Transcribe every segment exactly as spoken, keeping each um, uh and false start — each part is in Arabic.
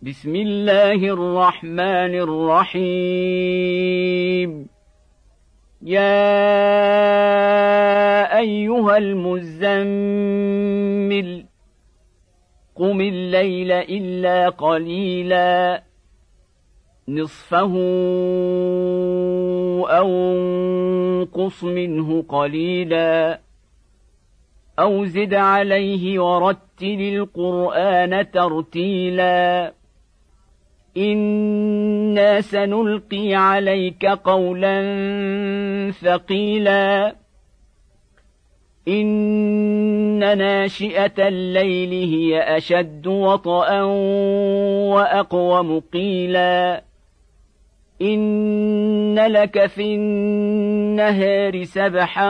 بسم الله الرحمن الرحيم. يا أيها المزمل قم الليل إلا قليلا نصفه أو انقص منه قليلا أو زد عليه ورتل القرآن ترتيلا إنا سنلقي عليك قولا ثقيلا إن ناشئة الليل هي أشد وطئا وأقوم قيلا إن لك في النهار سبحا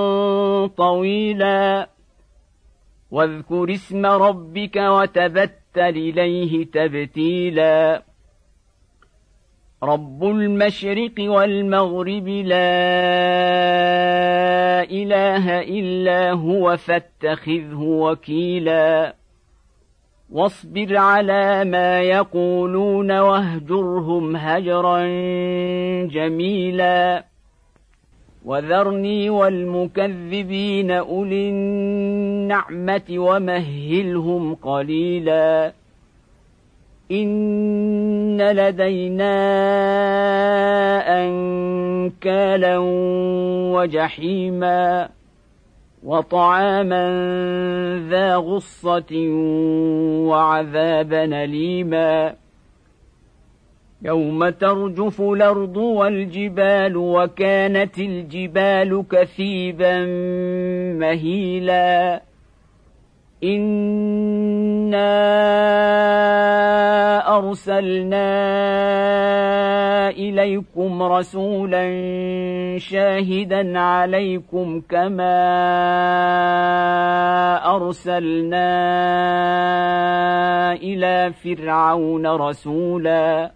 طويلا واذكر اسم ربك وتبتل إليه تبتيلا رب المشرق والمغرب لا إله إلا هو فاتخذه وكيلا واصبر على ما يقولون واهجرهم هجرا جميلا وذرني والمكذبين أولي النعمة ومهلهم قليلا إن لدينا أنكالا وجحيما وطعاما ذا غصة وعذابا أليما يوم ترجف الأرض والجبال وكانت الجبال كثيبا مهيلا إنا أرسلنا إليكم رسولا شاهدا عليكم كما أرسلنا إلى فرعون رسولا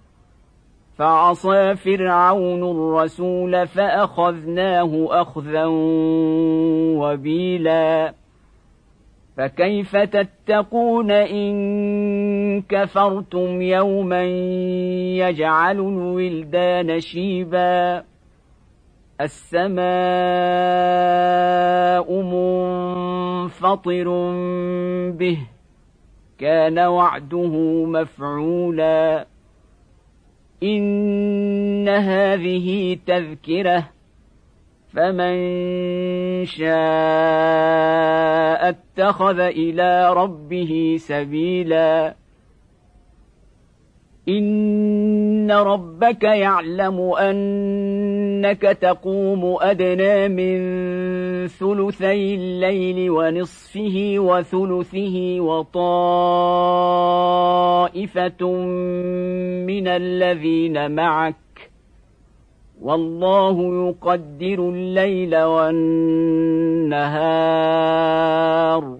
فعصى فرعون الرسول فأخذناه أخذا وبيلا فكيف تتقون إن كفرتم يوما يجعل الولدان شيبا السماء منفطر به كان وعده مفعولا إن هذه تذكرة فمن شاء اتخذ إلى ربه سبيلا إن ربك يعلم أنك تقوم أدنى من ثلثي الليل ونصفه وثلثه وطائفة من الذين معك والله يقدر الليل والنهار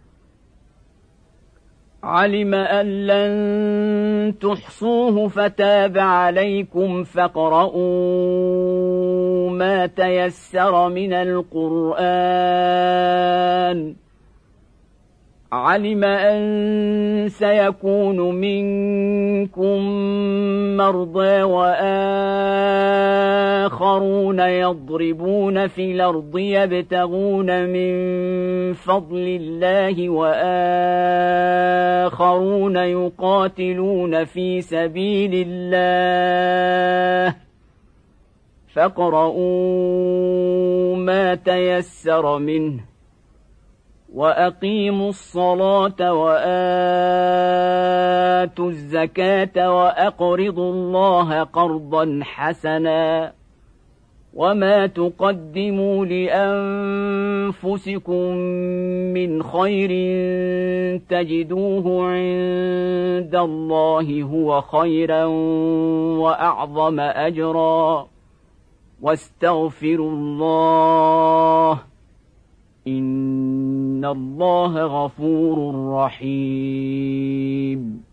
علم أن لن تحصوه فتاب عليكم فاقرؤوا ما تيسر من القرآن علم أن سيكون منكم مرضى وآخرون يضربون في الأرض يبتغون من فضل الله وآخرون يقاتلون في سبيل الله فاقرؤوا ما تيسر منه وأقيموا الصلاة وآتوا الزكاة وأقرضوا الله قرضا حسنا وما تقدموا لأنفسكم من خير تجدوه عند الله هو خيرا وأعظم أجرا واستغفروا الله إن الله غفور رحيم.